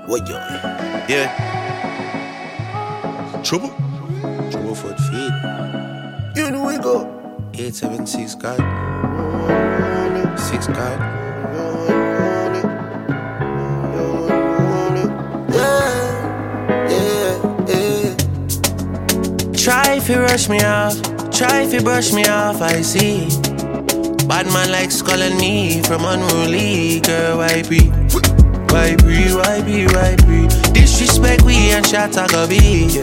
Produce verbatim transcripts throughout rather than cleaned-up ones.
What yo? Yeah. Trouble? Trouble for the feet. You know we go. eight seven six God. six God. Yeah, yeah, yeah. Try if you rush me off, try if you brush me off, I see. Bad man likes calling me from unruly, girl, why be? Why be, why be, why be? Disrespect we and shot I go be.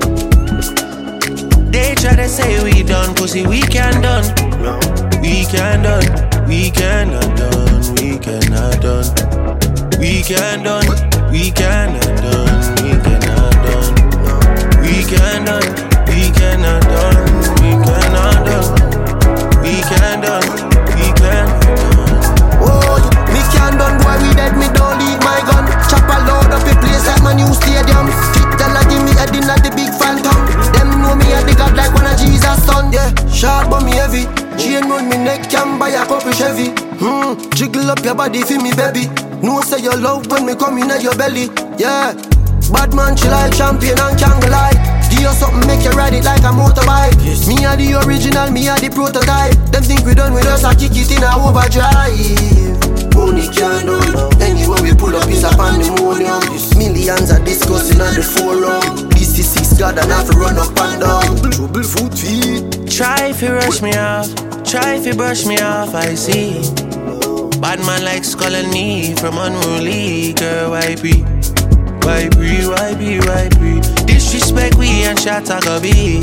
They try to say we done, pussy we can done. We can done, we cannot done, we cannot done. We can done, we cannot done, we cannot done. We can done, we cannot done, we cannot done. We can done, we cannot done. Oh, me can done, boy, we dead, me don't leave my gun. Chop a load up a place like my new stadium. Fit tell I give me a dinner at the big phantom. Them know me at the God like one of Jesus' son. Yeah, short but me heavy. Chain round me neck, can buy a couple Chevy. Hmm, jiggle up your body for me, baby. No say you love when me come in at your belly. Yeah, bad man chill like champion and can't lie. Give you something, make you ride it like a motorbike. Yes. Me are the original, me are the prototype. Them think we done with us, I kick it in a overdrive. Money can't done. Anywhere we pull up is a pandemonium. Millions are discussing on the forum. This is six God and I have to run up and down. Trouble foot feet. Try if you rush me off, try if you brush me off, I see. Bad man likes calling me from unruly, girl, why be? Why be, why be, why be? Disrespect we and shot I go be.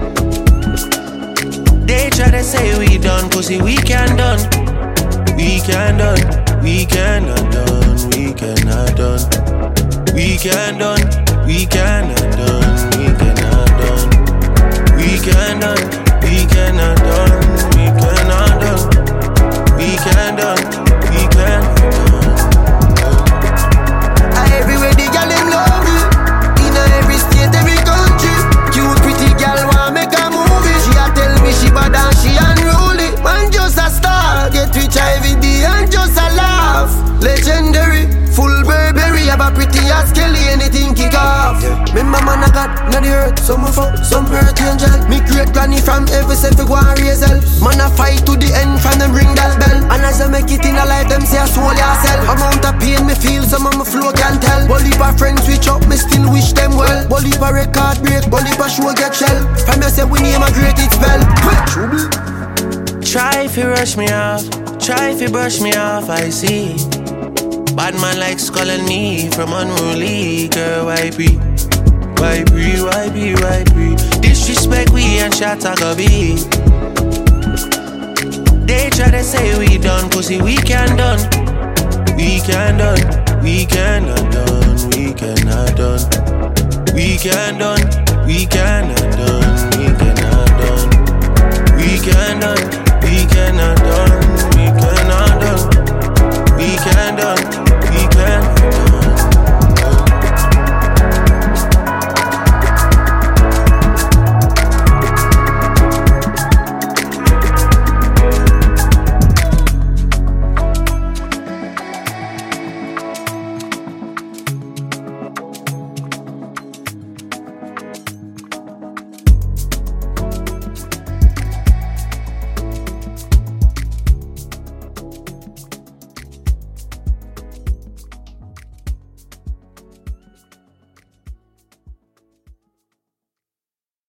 They try to say we done, pussy we can done. We can done, we cannot done, we cannot done. We can done, we cannot done, we cannot done. We can done, we cannot done, we cannot done. We can done, we cannot done. Everywhere the girl them love me. In every state, every country. Cute pretty girl wanna make a movie. She a tell me she bad and she unruly. Man just a star, get rich every day and just a laugh. Legendary, full Burberry, have a pretty ass Kelly, anything kick off. Remember man I got not the earth, some of up, some earth angel. Me great granny from every self go and raise hell. Man I fight to the end from them ring that bell. And as I make it in a life, them say I soul yourself. Amount of pain me feel, some of my flow can tell. Bolivar friends switch up, me still wish them well. Bolivar record break, Bolivar show get shell. From you say we name a great it spell. Try if you rush me off, try if you brush me off, I see. Bad man likes calling me from unruly, girl, why be? Why be, why be, why be? Disrespect we and shot I go be. They try to say we done, pussy we can done. We can done, we cannot done, we cannot done. We can done, we cannot done, we cannot done. We can done, we cannot done, we cannot done. We can done.